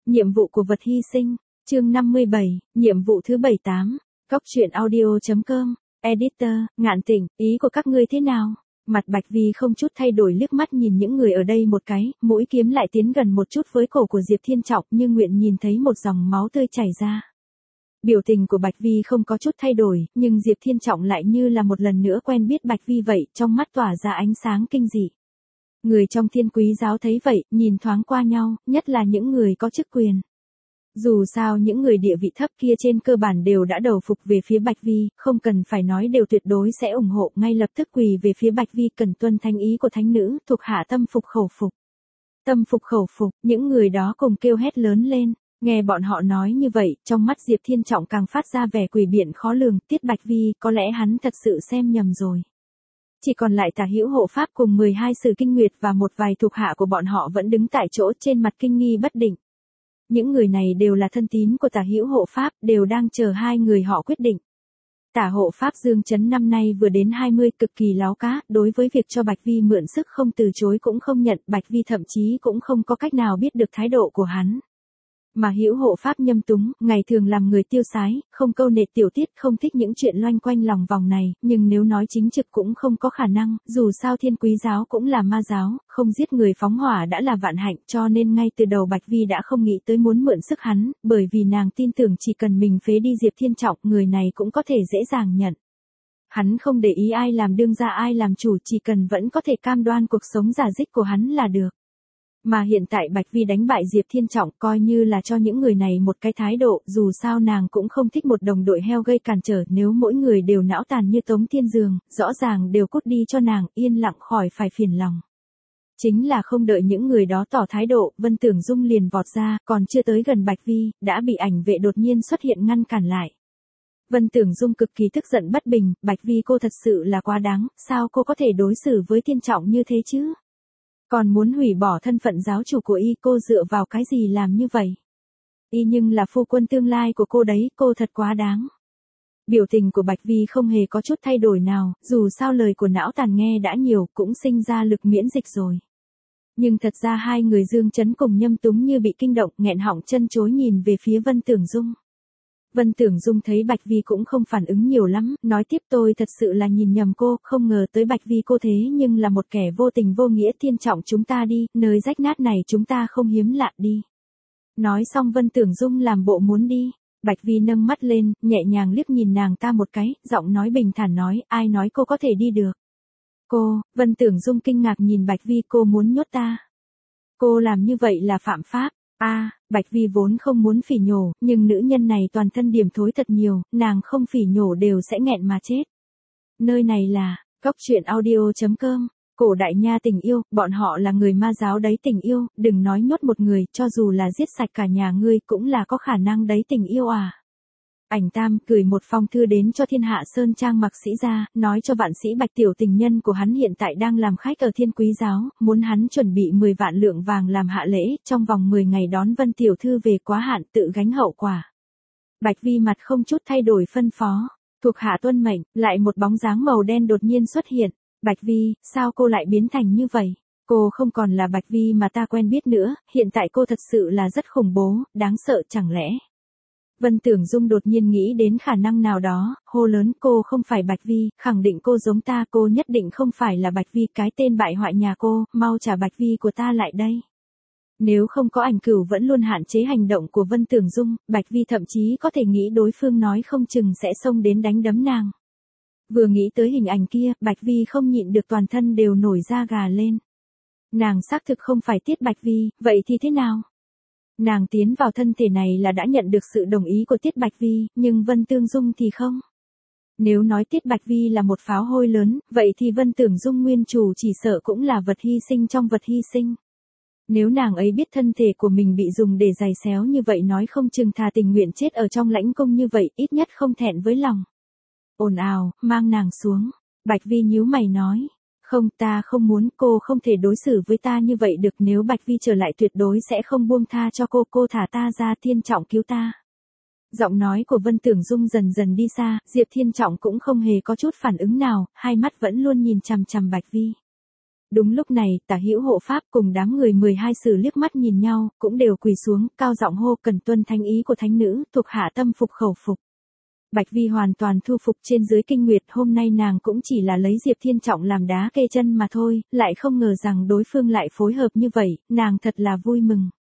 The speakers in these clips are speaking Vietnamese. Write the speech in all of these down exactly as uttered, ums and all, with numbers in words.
Nhiệm vụ của vật hy sinh, chương năm mươi bảy, nhiệm vụ thứ bảy mươi tám, Cóc truyện audio chấm com, Editor, Ngạn Tịnh, ý của các ngươi thế nào? Mặt Bạch Vi không chút thay đổi liếc mắt nhìn những người ở đây một cái, mũi kiếm lại tiến gần một chút với cổ của Diệp Thiên Trọng nhưng nguyện nhìn thấy một dòng máu tươi chảy ra. Biểu tình của Bạch Vi không có chút thay đổi, nhưng Diệp Thiên Trọng lại như là một lần nữa quen biết Bạch Vi vậy, trong mắt tỏa ra ánh sáng kinh dị. Người trong Thiên Quý giáo thấy vậy, nhìn thoáng qua nhau, nhất là những người có chức quyền. Dù sao những người địa vị thấp kia trên cơ bản đều đã đầu phục về phía Bạch Vi, không cần phải nói đều tuyệt đối sẽ ủng hộ, ngay lập tức quỳ về phía Bạch Vi, cần tuân thánh ý của thánh nữ, thuộc hạ tâm phục khẩu phục. Tâm phục khẩu phục, những người đó cùng kêu hét lớn lên. Nghe bọn họ nói như vậy, trong mắt Diệp Thiên Trọng càng phát ra vẻ quỷ biện khó lường, Tiết Bạch Vi, có lẽ hắn thật sự xem nhầm rồi. Chỉ còn lại Tả Hữu Hộ Pháp cùng mười hai Sử Kinh Nguyệt và một vài thuộc hạ của bọn họ vẫn đứng tại chỗ, trên mặt kinh nghi bất định. Những người này đều là thân tín của Tả Hữu Hộ Pháp, đều đang chờ hai người họ quyết định. Tả Hộ Pháp Dương Chấn năm nay vừa đến hai mươi, cực kỳ láo cá, đối với việc cho Bạch Vi mượn sức không từ chối cũng không nhận, Bạch Vi thậm chí cũng không có cách nào biết được thái độ của hắn. Mà Hữu Hộ Pháp Nhâm Túng, ngày thường làm người tiêu sái, không câu nệ tiểu tiết, không thích những chuyện loanh quanh lòng vòng này, nhưng nếu nói chính trực cũng không có khả năng, dù sao Thiên Quý giáo cũng là ma giáo, không giết người phóng hỏa đã là vạn hạnh, cho nên ngay từ đầu Bạch Vi đã không nghĩ tới muốn mượn sức hắn, bởi vì nàng tin tưởng chỉ cần mình phế đi Diệp Thiên Trọng, người này cũng có thể dễ dàng nhận. Hắn không để ý ai làm đương gia ai làm chủ, chỉ cần vẫn có thể cam đoan cuộc sống giả dích của hắn là được. Mà hiện tại Bạch Vi đánh bại Diệp Thiên Trọng coi như là cho những người này một cái thái độ, dù sao nàng cũng không thích một đồng đội heo gây cản trở, nếu mỗi người đều não tàn như Tống Thiên Dương, rõ ràng đều cút đi cho nàng, yên lặng khỏi phải phiền lòng. Chính là không đợi những người đó tỏ thái độ, Vân Tưởng Dung liền vọt ra, còn chưa tới gần Bạch Vi, đã bị ảnh vệ đột nhiên xuất hiện ngăn cản lại. Vân Tưởng Dung cực kỳ tức giận bất bình, Bạch Vi cô thật sự là quá đáng, sao cô có thể đối xử với Thiên Trọng như thế chứ? Còn muốn hủy bỏ thân phận giáo chủ của y, cô dựa vào cái gì làm như vậy? Y nhưng là phu quân tương lai của cô đấy, cô thật quá đáng. Biểu tình của Bạch Vi không hề có chút thay đổi nào, dù sao lời của não tàn nghe đã nhiều, cũng sinh ra lực miễn dịch rồi. Nhưng thật ra hai người Dương Chấn cùng Nhâm Túng như bị kinh động, nghẹn họng chân chối nhìn về phía Vân Tưởng Dung. Vân Tưởng Dung thấy Bạch Vi cũng không phản ứng nhiều lắm, nói tiếp tôi thật sự là nhìn nhầm cô, không ngờ tới Bạch Vi cô thế nhưng là một kẻ vô tình vô nghĩa. Thiên Trọng chúng ta đi, nơi rách nát này chúng ta không hiếm lạ đi. Nói xong Vân Tưởng Dung làm bộ muốn đi, Bạch Vi nâng mắt lên, nhẹ nhàng liếc nhìn nàng ta một cái, giọng nói bình thản nói, ai nói cô có thể đi được. Cô, Vân Tưởng Dung kinh ngạc nhìn Bạch Vi, cô muốn nhốt ta. Cô làm như vậy là phạm pháp. A, à, Bạch Vi vốn không muốn phỉ nhổ, nhưng nữ nhân này toàn thân điểm thối thật nhiều, nàng không phỉ nhổ đều sẽ nghẹn mà chết. Nơi này là, Cóc truyện audio chấm com, cổ đại nha tình yêu, bọn họ là người ma giáo đấy tình yêu, đừng nói nhốt một người, cho dù là giết sạch cả nhà ngươi cũng là có khả năng đấy tình yêu à. Ảnh Tam gửi một phong thư đến cho Thiên Hạ Sơn Trang Mặc Sĩ gia, nói cho vạn sĩ Bạch tiểu tình nhân của hắn hiện tại đang làm khách ở Thiên Quý giáo, muốn hắn chuẩn bị mười vạn lượng vàng làm hạ lễ, trong vòng mười ngày đón Vân tiểu thư về, quá hạn tự gánh hậu quả. Bạch Vi mặt không chút thay đổi phân phó, thuộc hạ tuân mệnh, lại một bóng dáng màu đen đột nhiên xuất hiện. Bạch Vi, sao cô lại biến thành như vậy? Cô không còn là Bạch Vi mà ta quen biết nữa, hiện tại cô thật sự là rất khủng bố, đáng sợ chẳng lẽ? Vân Tưởng Dung đột nhiên nghĩ đến khả năng nào đó, hô lớn, cô không phải Bạch Vi, khẳng định cô giống ta, cô nhất định không phải là Bạch Vi, cái tên bại hoại nhà cô, mau trả Bạch Vi của ta lại đây. Nếu không có Ảnh Cửu vẫn luôn hạn chế hành động của Vân Tưởng Dung, Bạch Vi thậm chí có thể nghĩ đối phương nói không chừng sẽ xông đến đánh đấm nàng. Vừa nghĩ tới hình ảnh kia, Bạch Vi không nhịn được toàn thân đều nổi da gà lên. Nàng xác thực không phải Tiết Bạch Vi, vậy thì thế nào? Nàng tiến vào thân thể này là đã nhận được sự đồng ý của Tiết Bạch Vi, nhưng Vân Tương Dung thì không. Nếu nói Tiết Bạch Vi là một pháo hôi lớn, vậy thì Vân Tưởng Dung nguyên chủ chỉ sợ cũng là vật hy sinh trong vật hy sinh. Nếu nàng ấy biết thân thể của mình bị dùng để giày xéo như vậy, nói không chừng thà tình nguyện chết ở trong lãnh cung như vậy, ít nhất không thẹn với lòng. Ồn ào, mang nàng xuống. Bạch Vi nhíu mày nói. Không, ta không muốn, cô không thể đối xử với ta như vậy được, nếu Bạch Vi trở lại tuyệt đối sẽ không buông tha cho cô, cô thả ta ra, Thiên Trọng cứu ta. Giọng nói của Vân Tưởng Dung dần dần đi xa, Diệp Thiên Trọng cũng không hề có chút phản ứng nào, hai mắt vẫn luôn nhìn chằm chằm Bạch Vi. Đúng lúc này, Tả Hữu hộ pháp cùng đám người mười hai sử liếc mắt nhìn nhau, cũng đều quỳ xuống, cao giọng hô cần tuân thánh ý của thánh nữ, thuộc hạ tâm phục khẩu phục. Bạch Vi hoàn toàn thu phục trên dưới kinh nguyệt, hôm nay nàng cũng chỉ là lấy Diệp Thiên Trọng làm đá kê chân mà thôi, lại không ngờ rằng đối phương lại phối hợp như vậy, nàng thật là vui mừng.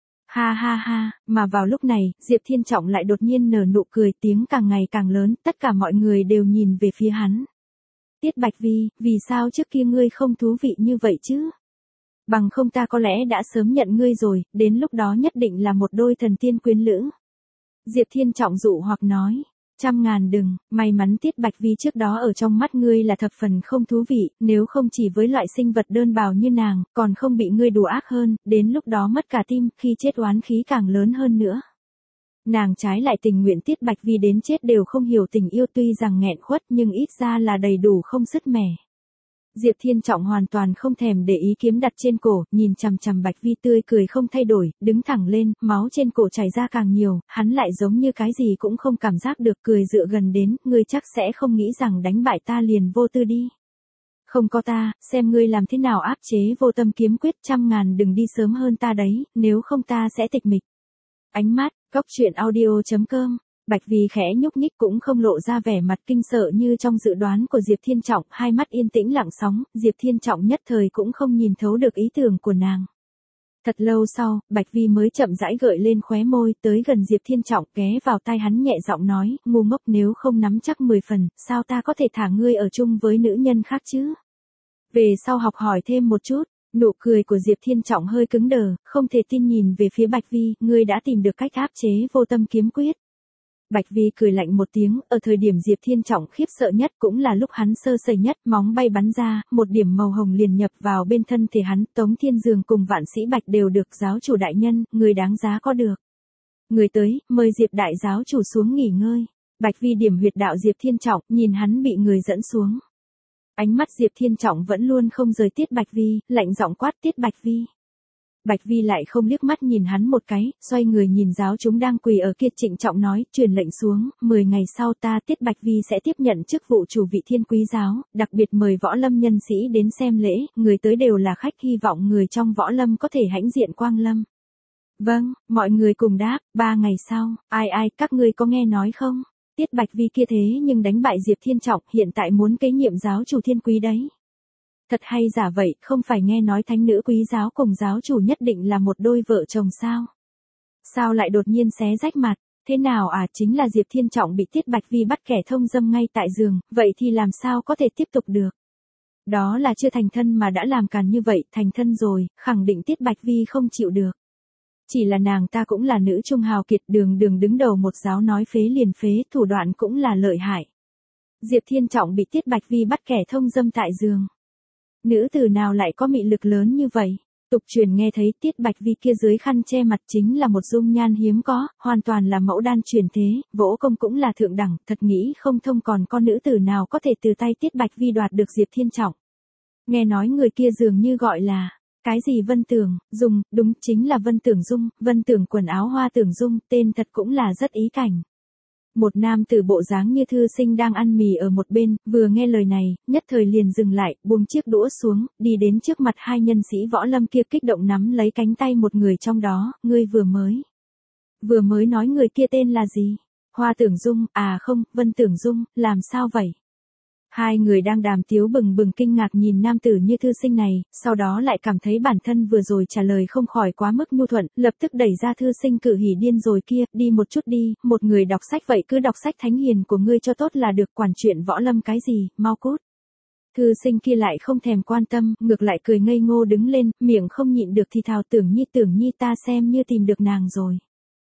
Ha ha ha, mà vào lúc này, Diệp Thiên Trọng lại đột nhiên nở nụ cười, tiếng càng ngày càng lớn, tất cả mọi người đều nhìn về phía hắn. Tiết Bạch Vi, vì sao trước kia ngươi không thú vị như vậy chứ? Bằng không ta có lẽ đã sớm nhận ngươi rồi, đến lúc đó nhất định là một đôi thần tiên quyến lữ. Diệp Thiên Trọng dụ hoặc nói. Trăm ngàn đừng, may mắn Tiết Bạch Vi trước đó ở trong mắt ngươi là thập phần không thú vị, nếu không chỉ với loại sinh vật đơn bào như nàng, còn không bị ngươi đùa ác hơn, đến lúc đó mất cả tim, khi chết oán khí càng lớn hơn nữa. Nàng trái lại tình nguyện Tiết Bạch Vi đến chết đều không hiểu tình yêu, tuy rằng nghẹn khuất nhưng ít ra là đầy đủ không sứt mẻ. Diệp Thiên Trọng hoàn toàn không thèm để ý, kiếm đặt trên cổ, nhìn chằm chằm Bạch Vi tươi cười không thay đổi, đứng thẳng lên, máu trên cổ chảy ra càng nhiều, hắn lại giống như cái gì cũng không cảm giác được, cười dựa gần đến, ngươi chắc sẽ không nghĩ rằng đánh bại ta liền vô tư đi. Không có ta, xem ngươi làm thế nào áp chế vô tâm kiếm quyết, trăm ngàn đừng đi sớm hơn ta đấy, nếu không ta sẽ tịch mịch. Ánh mắt, góc truyện audio chấm com. Bạch Vi khẽ nhúc nhích cũng không lộ ra vẻ mặt kinh sợ như trong dự đoán của Diệp Thiên Trọng, hai mắt yên tĩnh lặng sóng, Diệp Thiên Trọng nhất thời cũng không nhìn thấu được ý tưởng của nàng. Thật lâu sau, Bạch Vi mới chậm rãi gợi lên khóe môi, tới gần Diệp Thiên Trọng, ghé vào tai hắn nhẹ giọng nói, ngu ngốc, nếu không nắm chắc mười phần, sao ta có thể thả ngươi ở chung với nữ nhân khác chứ? Về sau học hỏi thêm một chút. Nụ cười của Diệp Thiên Trọng hơi cứng đờ, không thể tin nhìn về phía Bạch Vi, ngươi đã tìm được cách áp chế vô tâm kiếm quyết. Bạch Vi cười lạnh một tiếng, ở thời điểm Diệp Thiên Trọng khiếp sợ nhất cũng là lúc hắn sơ sẩy nhất, móng bay bắn ra, một điểm màu hồng liền nhập vào bên thân thể hắn, Tống Thiên Dương cùng Vạn Sĩ Bạch đều được giáo chủ đại nhân, người đáng giá có được. Người tới, mời Diệp đại giáo chủ xuống nghỉ ngơi. Bạch Vi điểm huyệt đạo Diệp Thiên Trọng, nhìn hắn bị người dẫn xuống. Ánh mắt Diệp Thiên Trọng vẫn luôn không rời Tiết Bạch Vi, lạnh giọng quát Tiết Bạch Vi. Bạch Vi lại không liếc mắt nhìn hắn một cái, xoay người nhìn giáo chúng đang quỳ ở kia, trịnh trọng nói, truyền lệnh xuống, mười ngày sau ta Tiết Bạch Vi sẽ tiếp nhận chức vụ chủ vị Thiên Quý giáo, đặc biệt mời võ lâm nhân sĩ đến xem lễ, người tới đều là khách, hy vọng người trong võ lâm có thể hãnh diện quang lâm. Vâng, mọi người cùng đáp, ba ngày sau, ai ai, các ngươi có nghe nói không? Tiết Bạch Vi kia thế nhưng đánh bại Diệp Thiên Trọng, hiện tại muốn kế nhiệm giáo chủ Thiên Quý đấy. Thật hay giả vậy, không phải nghe nói thánh nữ quý giáo cùng giáo chủ nhất định là một đôi vợ chồng sao? Sao lại đột nhiên xé rách mặt, thế nào à, chính là Diệp Thiên Trọng bị Tiết Bạch Vi bắt kẻ thông dâm ngay tại giường, vậy thì làm sao có thể tiếp tục được? Đó là chưa thành thân mà đã làm càn như vậy, thành thân rồi, khẳng định Tiết Bạch Vi không chịu được. Chỉ là nàng ta cũng là nữ trung hào kiệt, đường đường đứng đầu một giáo, nói phế liền phế, thủ đoạn cũng là lợi hại. Diệp Thiên Trọng bị Tiết Bạch Vi bắt kẻ thông dâm tại giường. Nữ tử nào lại có mị lực lớn như vậy? Tục truyền nghe thấy Tiết Bạch Vi kia dưới khăn che mặt chính là một dung nhan hiếm có, hoàn toàn là mẫu đan truyền thế, võ công cũng là thượng đẳng, thật nghĩ không thông còn con nữ tử nào có thể từ tay Tiết Bạch Vi đoạt được Diệp Thiên Trọng. Nghe nói người kia dường như gọi là, cái gì Vân Tưởng, Dung, đúng chính là Vân Tưởng Dung, Vân Tưởng quần áo hoa tưởng Dung, tên thật cũng là rất ý cảnh. Một nam tử bộ dáng như thư sinh đang ăn mì ở một bên, vừa nghe lời này, nhất thời liền dừng lại, buông chiếc đũa xuống, đi đến trước mặt hai nhân sĩ võ lâm kia, kích động nắm lấy cánh tay một người trong đó, ngươi vừa mới. Vừa mới nói người kia tên là gì? Hoa Tưởng Dung, à không, Vân Tưởng Dung, làm sao vậy? Hai người đang đàm tiếu bừng bừng kinh ngạc nhìn nam tử như thư sinh này, sau đó lại cảm thấy bản thân vừa rồi trả lời không khỏi quá mức nhu thuận, lập tức đẩy ra thư sinh cử hỉ điên rồi kia, đi một chút đi, một người đọc sách vậy cứ đọc sách thánh hiền của ngươi cho tốt là được, quản chuyện võ lâm cái gì, mau cút. Thư sinh kia lại không thèm quan tâm, ngược lại cười ngây ngô đứng lên, miệng không nhịn được thì thào Tưởng Nhi Tưởng Nhi ta xem như tìm được nàng rồi.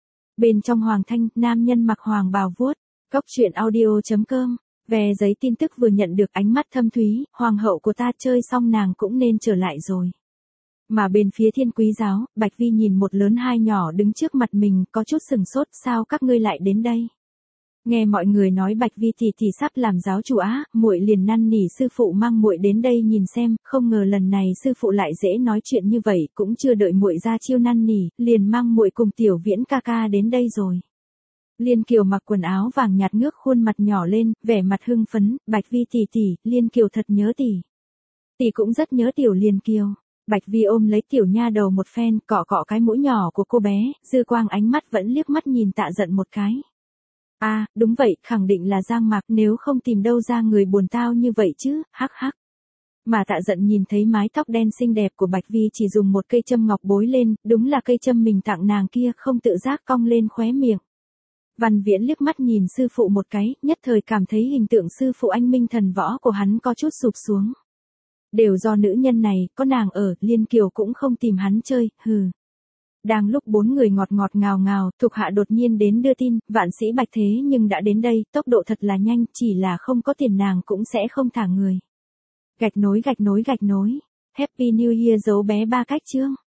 Bên trong hoàng thanh, nam nhân mặc hoàng bào vuốt, góc truyện audio chấm com. Về giấy tin tức vừa nhận được, ánh mắt thâm thúy, hoàng hậu của ta chơi xong nàng cũng nên trở lại rồi. Mà bên phía Thiên Quý giáo, Bạch Vi nhìn một lớn hai nhỏ đứng trước mặt mình, có chút sừng sốt, sao các ngươi lại đến đây? Nghe mọi người nói Bạch Vi thì thì sắp làm giáo chủ á, muội liền năn nỉ sư phụ mang muội đến đây nhìn xem, không ngờ lần này sư phụ lại dễ nói chuyện như vậy, cũng chưa đợi muội ra chiêu năn nỉ, liền mang muội cùng Tiểu Viễn ca ca đến đây rồi. Liên Kiều mặc quần áo vàng nhạt ngước khuôn mặt nhỏ lên, vẻ mặt hưng phấn, Bạch Vi tỷ tỷ, Liên Kiều thật nhớ tỷ. Tỷ cũng rất nhớ tiểu Liền Kiều. Bạch Vi ôm lấy tiểu nha đầu một phen, cọ cọ cái mũi nhỏ của cô bé, dư quang ánh mắt vẫn liếc mắt nhìn Tạ Dận một cái. À, đúng vậy, khẳng định là Giang Mạc, nếu không tìm đâu ra người buồn tao như vậy chứ, hắc hắc. Mà Tạ Dận nhìn thấy mái tóc đen xinh đẹp của Bạch Vi chỉ dùng một cây châm ngọc bối lên, đúng là cây châm mình tặng nàng kia, không tự giác cong lên khóe miệng. Văn Viễn liếc mắt nhìn sư phụ một cái, nhất thời cảm thấy hình tượng sư phụ anh minh thần võ của hắn có chút sụp xuống. Đều do nữ nhân này, có nàng ở, Liên Kiều cũng không tìm hắn chơi, hừ. Đang lúc bốn người ngọt ngọt ngào ngào, thuộc hạ đột nhiên đến đưa tin, vạn sĩ Bạch thế nhưng đã đến đây, tốc độ thật là nhanh, chỉ là không có tiền nàng cũng sẽ không thả người. Gạch nối gạch nối gạch nối. Happy New Year dấu bé ba cách chương.